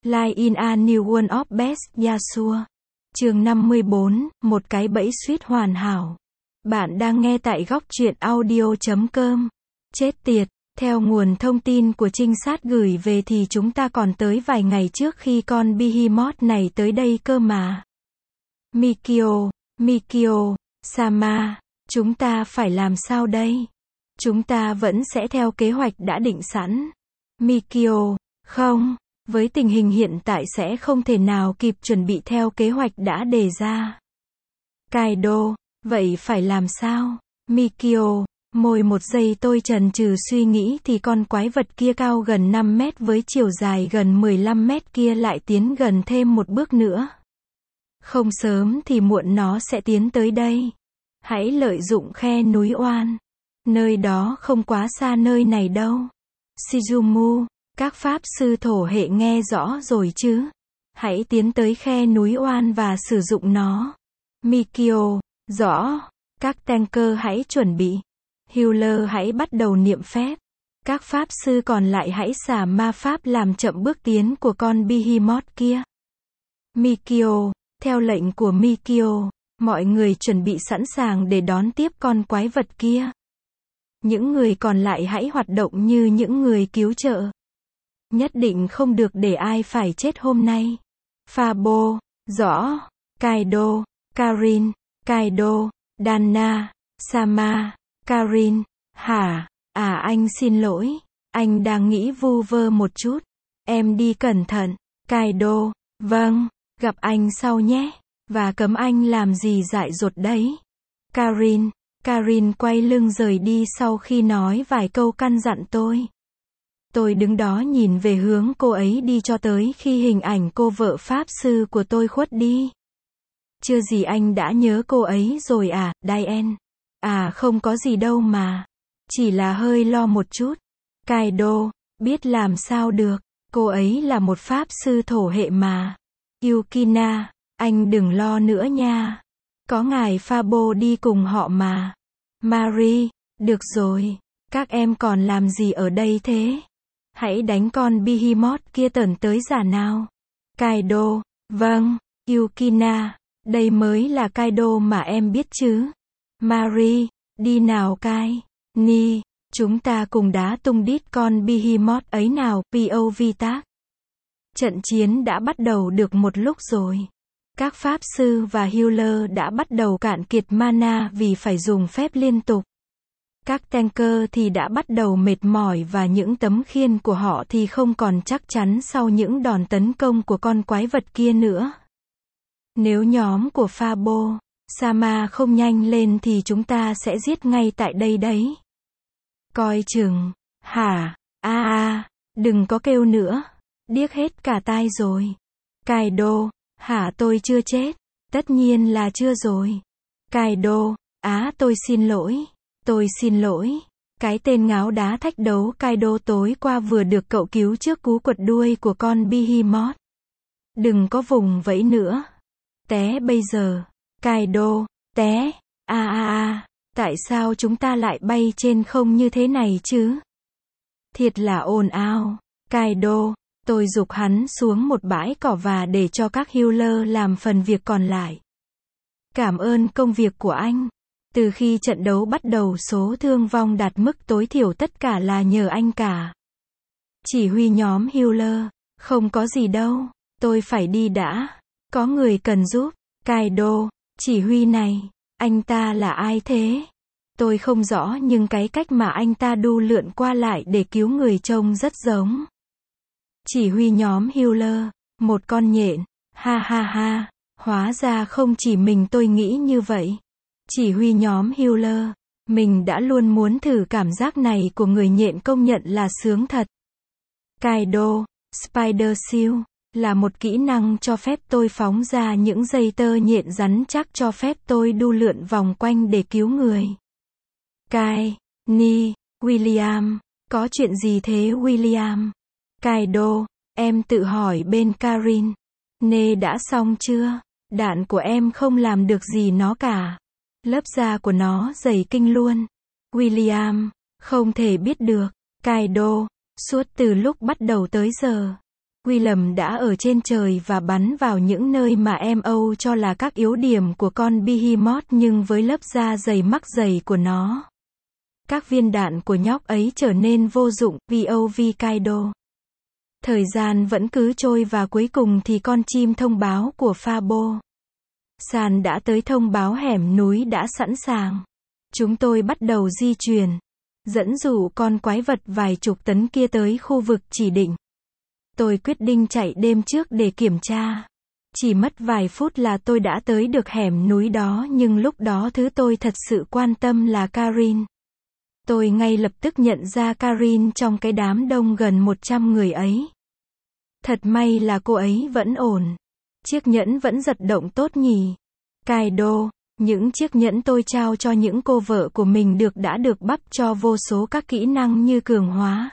Live in a New World of Best Yasuo. Chương 54, một cái bẫy suýt hoàn hảo. Bạn đang nghe tại góc truyện audio.com. Chết tiệt, theo nguồn thông tin của trinh sát gửi về thì chúng ta còn tới vài ngày trước khi con Behemoth này tới đây cơ mà. Mikio, Sama, chúng ta phải làm sao đây? Chúng ta vẫn sẽ theo kế hoạch đã định sẵn. Mikio, không, với tình hình hiện tại sẽ không thể nào kịp chuẩn bị theo kế hoạch đã đề ra. Kaido, vậy phải làm sao? Mikio, môi một giây tôi chần chừ suy nghĩ thì con quái vật kia cao gần 5 mét với chiều dài gần 15 mét kia lại tiến gần thêm một bước nữa. Không sớm thì muộn nó sẽ tiến tới đây. Hãy lợi dụng khe núi oan. Nơi đó không quá xa nơi này đâu. Shizumu, các pháp sư thổ hệ nghe rõ rồi chứ? Hãy tiến tới khe núi oan và sử dụng nó. Mikio, rõ. Các tanker hãy chuẩn bị. Healer hãy bắt đầu niệm phép. Các pháp sư còn lại hãy xả ma pháp làm chậm bước tiến của con Behemoth kia. Mikio, theo lệnh của Mikio, mọi người chuẩn bị sẵn sàng để đón tiếp con quái vật kia. Những người còn lại hãy hoạt động như những người cứu trợ. Nhất định không được để ai phải chết hôm nay. Fabo, rõ. Kaido, Karin, Kaido, Dana, Sama, Karin, hả? À anh xin lỗi. Anh đang nghĩ vu vơ một chút. Em đi cẩn thận. Kaido, vâng. Gặp anh sau nhé. Và cấm anh làm gì dại dột đấy. Karin quay lưng rời đi sau khi nói vài câu căn dặn tôi. Tôi đứng đó nhìn về hướng cô ấy đi cho tới khi hình ảnh cô vợ pháp sư của tôi khuất đi. Chưa gì anh đã nhớ cô ấy rồi à, Diane? À không có gì đâu mà. Chỉ là hơi lo một chút. Kaido, biết làm sao được. Cô ấy là một pháp sư thổ hệ mà. Yukina, anh đừng lo nữa nha. Có ngài Fabo đi cùng họ mà. Marie, được rồi. Các em còn làm gì ở đây thế? Hãy đánh con Behemoth kia tởn tới giả nào. Kaido, vâng. Yukina, đây mới là Kaido mà em biết chứ. Marie, đi nào Kai. Ni, chúng ta cùng đá tung đít con Behemoth ấy nào. POV tác. Trận chiến đã bắt đầu được một lúc rồi. Các pháp sư và healer đã bắt đầu cạn kiệt mana vì phải dùng phép liên tục. Các tanker thì đã bắt đầu mệt mỏi và những tấm khiên của họ thì không còn chắc chắn sau những đòn tấn công của con quái vật kia nữa. Nếu nhóm của Fabo, Sama không nhanh lên thì chúng ta sẽ giết ngay tại đây đấy. Coi chừng. Hả? Đừng có kêu nữa. Điếc hết cả tai rồi. Kaido, hả tôi chưa chết? Tất nhiên là chưa rồi. Kaido, tôi xin lỗi. Cái tên ngáo đá thách đấu Kaido tối qua vừa được cậu cứu trước cú quật đuôi của con Behemoth. Đừng có vùng vẫy nữa. Té bây giờ. Kaido, té. Tại sao chúng ta lại bay trên không như thế này chứ? Thiệt là ồn ào. Kaido, tôi giục hắn xuống một bãi cỏ và để cho các healer làm phần việc còn lại. Cảm ơn công việc của anh. Từ khi trận đấu bắt đầu số thương vong đạt mức tối thiểu tất cả là nhờ anh cả. Chỉ huy nhóm healer, không có gì đâu, tôi phải đi đã. Có người cần giúp. Kaido, chỉ huy này, anh ta là ai thế? Tôi không rõ nhưng cái cách mà anh ta đu lượn qua lại để cứu người trông rất giống. Chỉ huy nhóm healer, một con nhện, ha, hóa ra không chỉ mình tôi nghĩ như vậy. Chỉ huy nhóm healer, mình đã luôn muốn thử cảm giác này của người nhện công nhận là sướng thật. Kaido, Spider Shield, là một kỹ năng cho phép tôi phóng ra những dây tơ nhện rắn chắc cho phép tôi đu lượn vòng quanh để cứu người. Kai, Ni, William, có chuyện gì thế William? Kaido, em tự hỏi bên Karin. Nê đã xong chưa? Đạn của em không làm được gì nó cả. Lớp da của nó dày kinh luôn. William, không thể biết được. Kaido, suốt từ lúc bắt đầu tới giờ. Willem đã ở trên trời và bắn vào những nơi mà em Âu cho là các yếu điểm của con Behemoth, nhưng với lớp da dày mắc dày của nó, các viên đạn của nhóc ấy trở nên vô dụng. VOV Kaido. Thời gian vẫn cứ trôi và cuối cùng thì con chim thông báo của Fabo San đã tới thông báo hẻm núi đã sẵn sàng. Chúng tôi bắt đầu di chuyển, dẫn dụ con quái vật vài chục tấn kia tới khu vực chỉ định. Tôi quyết định chạy đêm trước để kiểm tra. Chỉ mất vài phút là tôi đã tới được hẻm núi đó, nhưng lúc đó thứ tôi thật sự quan tâm là Karin. Tôi ngay lập tức nhận ra Karin trong cái đám đông gần 100 người ấy. Thật may là cô ấy vẫn ổn. Chiếc nhẫn vẫn giật động tốt nhỉ? Kaido, những chiếc nhẫn tôi trao cho những cô vợ của mình đã được bắp cho vô số các kỹ năng như cường hóa,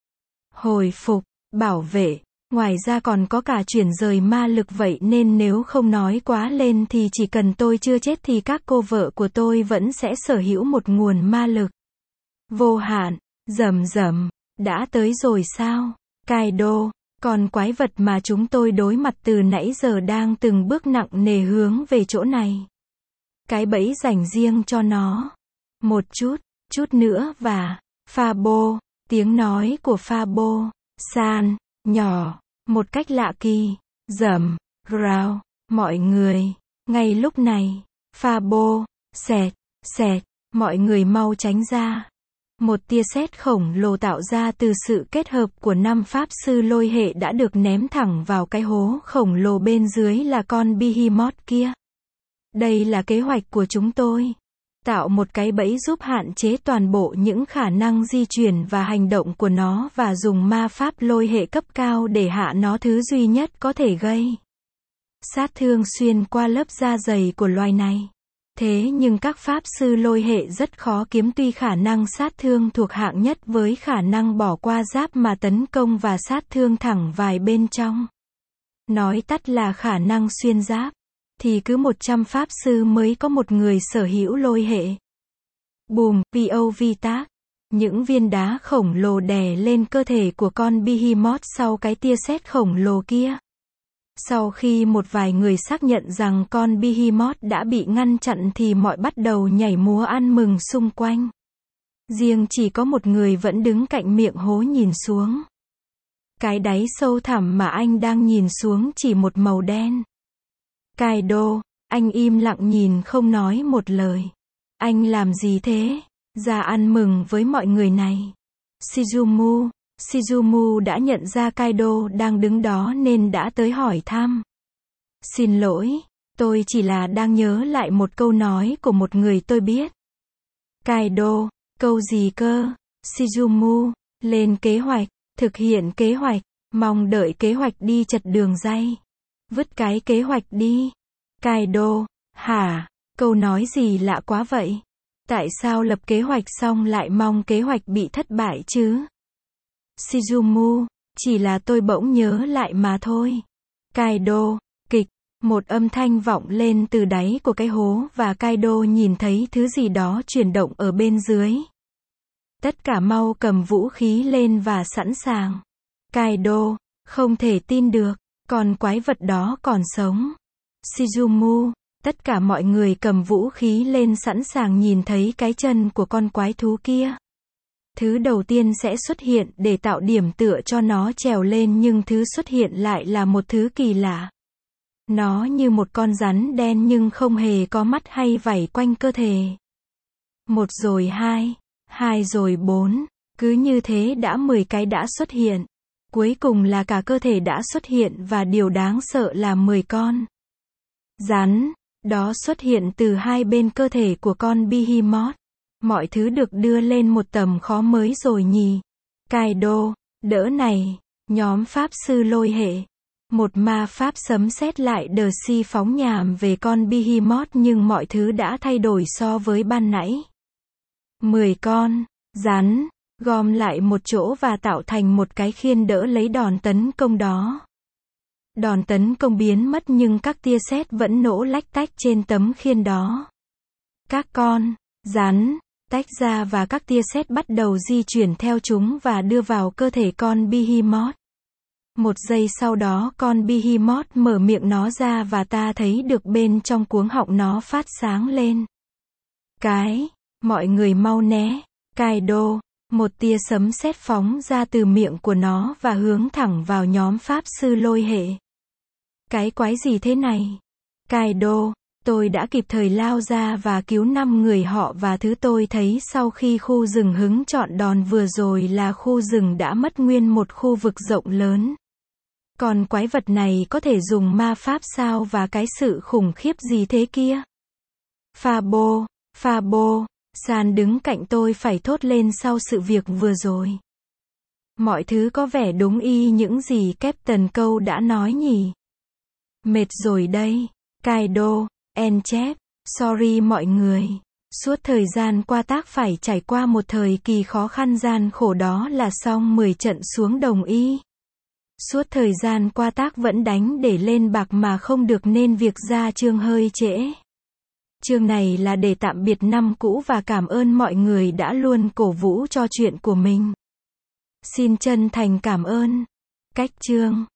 hồi phục, bảo vệ. Ngoài ra còn có cả chuyển rời ma lực, vậy nên nếu không nói quá lên thì chỉ cần tôi chưa chết thì các cô vợ của tôi vẫn sẽ sở hữu một nguồn ma lực vô hạn. Rầm rầm, đã tới rồi sao? Kaido, con quái vật mà chúng tôi đối mặt từ nãy giờ đang từng bước nặng nề hướng về chỗ này. Cái bẫy dành riêng cho nó. Một chút nữa và... Fabo, tiếng nói của Fabo San, nhỏ, một cách lạ kỳ. Rầm, rào, mọi người. Ngay lúc này, Fabo, xẹt, mọi người mau tránh ra. Một tia sét khổng lồ tạo ra từ sự kết hợp của 5 pháp sư lôi hệ đã được ném thẳng vào cái hố khổng lồ bên dưới là con Behemoth kia. Đây là kế hoạch của chúng tôi. Tạo một cái bẫy giúp hạn chế toàn bộ những khả năng di chuyển và hành động của nó và dùng ma pháp lôi hệ cấp cao để hạ nó, thứ duy nhất có thể gây sát thương xuyên qua lớp da dày của loài này. Thế nhưng các pháp sư lôi hệ rất khó kiếm, tuy khả năng sát thương thuộc hạng nhất với khả năng bỏ qua giáp mà tấn công và sát thương thẳng vài bên trong. Nói tắt là khả năng xuyên giáp. Thì cứ 100 pháp sư mới có một người sở hữu lôi hệ. Bùm, POV tác. Những viên đá khổng lồ đè lên cơ thể của con Behemoth sau cái tia sét khổng lồ kia. Sau khi một vài người xác nhận rằng con Behemoth đã bị ngăn chặn thì mọi bắt đầu nhảy múa ăn mừng xung quanh. Riêng chỉ có một người vẫn đứng cạnh miệng hố nhìn xuống. Cái đáy sâu thẳm mà anh đang nhìn xuống chỉ một màu đen. Kaido, anh im lặng nhìn không nói một lời. Anh làm gì thế? Ra ăn mừng với mọi người này. Shizumu đã nhận ra Kaido đang đứng đó nên đã tới hỏi thăm. Xin lỗi, tôi chỉ là đang nhớ lại một câu nói của một người tôi biết. Kaido, câu gì cơ? Shizumu, lên kế hoạch, thực hiện kế hoạch, mong đợi kế hoạch đi chật đường ray. Vứt cái kế hoạch đi. Kaido, hả? Câu nói gì lạ quá vậy? Tại sao lập kế hoạch xong lại mong kế hoạch bị thất bại chứ? Shizumu, chỉ là tôi bỗng nhớ lại mà thôi. Kaido, kịch, một âm thanh vọng lên từ đáy của cái hố và Kaido nhìn thấy thứ gì đó chuyển động ở bên dưới. Tất cả mau cầm vũ khí lên và sẵn sàng. Kaido, không thể tin được, con quái vật đó còn sống. Shizumu, tất cả mọi người cầm vũ khí lên sẵn sàng nhìn thấy cái chân của con quái thú kia. Thứ đầu tiên sẽ xuất hiện để tạo điểm tựa cho nó trèo lên, nhưng thứ xuất hiện lại là một thứ kỳ lạ. Nó như một con rắn đen nhưng không hề có mắt hay vảy quanh cơ thể. 1 rồi 2, 2 rồi 4, cứ như thế đã 10 cái đã xuất hiện. Cuối cùng là cả cơ thể đã xuất hiện và điều đáng sợ là 10 con rắn đó xuất hiện từ hai bên cơ thể của con Behemoth. Mọi thứ được đưa lên một tầm khó mới rồi nhỉ. Kaido, đỡ này, nhóm pháp sư lôi hệ. Một ma pháp sấm sét lại đờ si phóng nhảm về con Behemoth, nhưng mọi thứ đã thay đổi so với ban nãy. 10 con rắn gom lại một chỗ và tạo thành một cái khiên đỡ lấy đòn tấn công đó. Đòn tấn công biến mất nhưng các tia sét vẫn nổ lách tách trên tấm khiên đó. Các con rắn tách ra và các tia sét bắt đầu di chuyển theo chúng và đưa vào cơ thể con Behemoth. Một giây sau đó con Behemoth mở miệng nó ra và ta thấy được bên trong cuống họng nó phát sáng lên. Mọi người mau né. Kaido. Một tia sấm sét phóng ra từ miệng của nó và hướng thẳng vào nhóm pháp sư lôi hệ. Cái quái gì thế này? Kaido. Tôi đã kịp thời lao ra và cứu 5 người họ và thứ tôi thấy sau khi khu rừng hứng chọn đòn vừa rồi là khu rừng đã mất nguyên một khu vực rộng lớn. Còn quái vật này có thể dùng ma pháp sao và cái sự khủng khiếp gì thế kia? Fabo, San đứng cạnh tôi phải thốt lên sau sự việc vừa rồi. Mọi thứ có vẻ đúng y những gì Captain Câu đã nói nhỉ? Mệt rồi đây. Kaido, Enchep, sorry mọi người. Suốt thời gian qua tác phải trải qua một thời kỳ khó khăn gian khổ đó là xong 10 trận xuống đồng y. Suốt thời gian qua tác vẫn đánh để lên bạc mà không được nên việc ra chương hơi trễ. Chương này là để tạm biệt năm cũ và cảm ơn mọi người đã luôn cổ vũ cho chuyện của mình. Xin chân thành cảm ơn. Cách chương